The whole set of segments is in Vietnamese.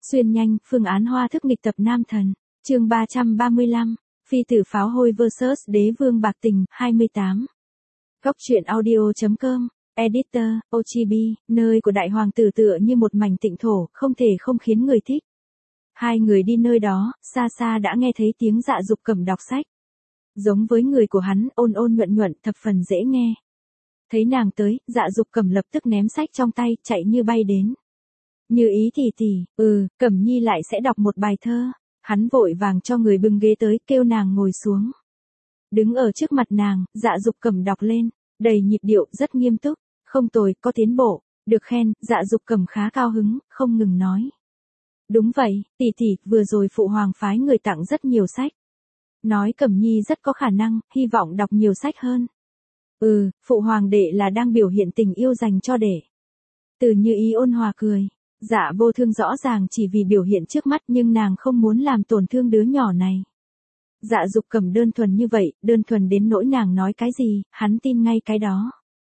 Xuyên nhanh, phương án hoa thức nghịch tập nam thần. Chương 335. Phi tử pháo hôi vs đế vương bạc tình, 28. Góc truyện audio.com. Editor, Ochibi, nơi của đại hoàng tử tựa như một mảnh tịnh thổ, không thể không khiến người thích. Hai người đi nơi đó, xa xa đã nghe thấy tiếng Dạ Dục Cẩm đọc sách. Giống với người của hắn, ôn ôn nhuận nhuận, thập phần dễ nghe. Thấy nàng tới, Dạ Dục Cẩm lập tức ném sách trong tay, chạy như bay đến. Như ý tỷ, Cẩm Nhi lại sẽ đọc một bài thơ. Hắn vội vàng cho người bưng ghế tới, kêu nàng ngồi xuống. Đứng ở trước mặt nàng, Dạ Dục Cẩm đọc lên, đầy nhịp điệu, rất nghiêm túc. Không tồi, có tiến bộ, được khen. Dạ Dục Cẩm khá cao hứng, không ngừng nói. Đúng vậy, tỷ, vừa rồi phụ hoàng phái người tặng rất nhiều sách. Nói Cẩm Nhi rất có khả năng, hy vọng đọc nhiều sách hơn. Phụ hoàng đệ là đang biểu hiện tình yêu dành cho đệ. Từ Như Ý ôn hòa cười. Dạ Vô Thương rõ ràng chỉ vì biểu hiện trước mắt, nhưng nàng không muốn làm tổn thương đứa nhỏ này. Dạ Dục Cẩm đơn thuần như vậy, đơn thuần đến nỗi nàng nói cái gì, hắn tin ngay cái đó.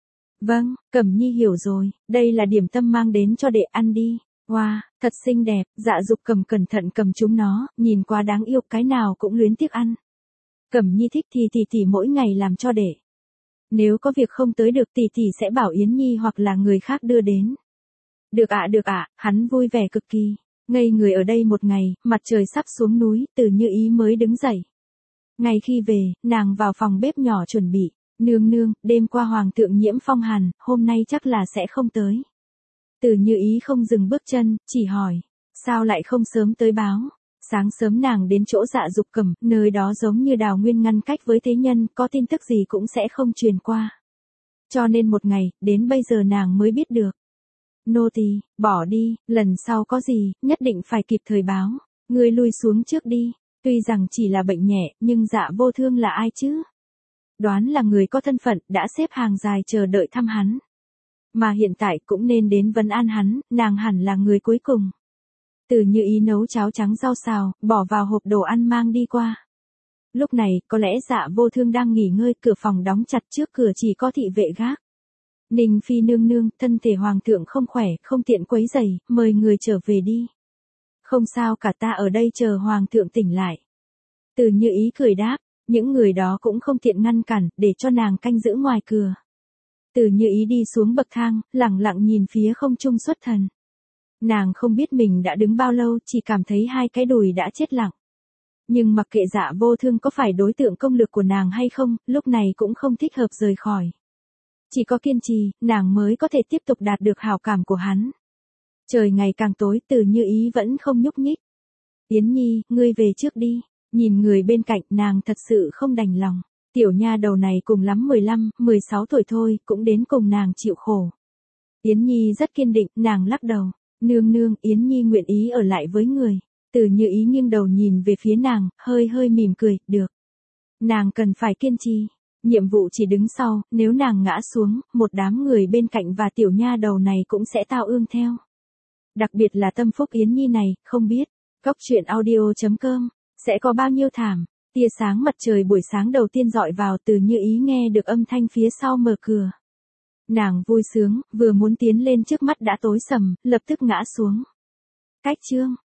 Vâng, Cẩm Nhi hiểu rồi, đây là điểm tâm mang đến cho đệ ăn đi. Wow, thật xinh đẹp. Dạ Dục Cẩm cẩn thận cầm chúng nó, nhìn quá đáng yêu, cái nào cũng luyến tiếc ăn. Cẩm Nhi thích thì tỷ mỗi ngày làm cho đệ. Nếu có việc không tới được tỷ sẽ bảo Yến Nhi hoặc là người khác đưa đến. Được ạ, hắn vui vẻ cực kỳ. Ngây người ở đây một ngày, mặt trời sắp xuống núi, Từ Như Ý mới đứng dậy. Ngay khi về, nàng vào phòng bếp nhỏ chuẩn bị. Nương, đêm qua hoàng thượng nhiễm phong hàn, hôm nay chắc là sẽ không tới. Từ Như Ý không dừng bước chân, chỉ hỏi. Sao lại không sớm tới báo? Sáng sớm nàng đến chỗ Dạ Dục Cẩm, nơi đó giống như Đào Nguyên ngăn cách với thế nhân, có tin tức gì cũng sẽ không truyền qua. Cho nên một ngày, đến bây giờ nàng mới biết được. Nô tỳ, bỏ đi, lần sau có gì, nhất định phải kịp thời báo. Ngươi lui xuống trước đi. Tuy rằng chỉ là bệnh nhẹ, nhưng Dạ Vô Thương là ai chứ? Đoán là người có thân phận, đã xếp hàng dài chờ đợi thăm hắn. Mà hiện tại cũng nên đến vấn an hắn, nàng hẳn là người cuối cùng. Từ Như Ý nấu cháo trắng rau xào, bỏ vào hộp đồ ăn mang đi qua. Lúc này, có lẽ Dạ Vô Thương đang nghỉ ngơi, cửa phòng đóng chặt, trước cửa chỉ có thị vệ gác. Ninh Phi nương, thân thể hoàng thượng không khỏe, không tiện quấy rầy, mời người trở về đi. Không sao cả, ta ở đây chờ hoàng thượng tỉnh lại. Từ Như Ý cười đáp, những người đó cũng không tiện ngăn cản, để cho nàng canh giữ ngoài cửa. Từ Như Ý đi xuống bậc thang, lẳng lặng nhìn phía không trung xuất thần. Nàng không biết mình đã đứng bao lâu, chỉ cảm thấy hai cái đùi đã chết lặng. Nhưng mặc kệ Dạ Vô Thương có phải đối tượng công lược của nàng hay không, lúc này cũng không thích hợp rời khỏi. Chỉ có kiên trì, nàng mới có thể tiếp tục đạt được hảo cảm của hắn. Trời ngày càng tối, Từ Như Ý vẫn không nhúc nhích. Yến Nhi, ngươi về trước đi. Nhìn người bên cạnh, nàng thật sự không đành lòng. Tiểu nha đầu này cùng lắm 15, 16 tuổi thôi, cũng đến cùng nàng chịu khổ. Yến Nhi rất kiên định, nàng lắc đầu. Nương, Yến Nhi nguyện ý ở lại với người. Từ Như Ý nghiêng đầu nhìn về phía nàng, hơi mỉm cười, được. Nàng cần phải kiên trì. Nhiệm vụ chỉ đứng sau, nếu nàng ngã xuống, một đám người bên cạnh và tiểu nha đầu này cũng sẽ tao ương theo. Đặc biệt là tâm phúc Yến Nhi này, không biết, góc truyện audio.com, sẽ có bao nhiêu thảm. Tia sáng mặt trời buổi sáng đầu tiên dọi vào, Từ Như Ý nghe được âm thanh phía sau mở cửa. Nàng vui sướng, vừa muốn tiến lên trước mắt đã tối sầm, lập tức ngã xuống. Cách chương.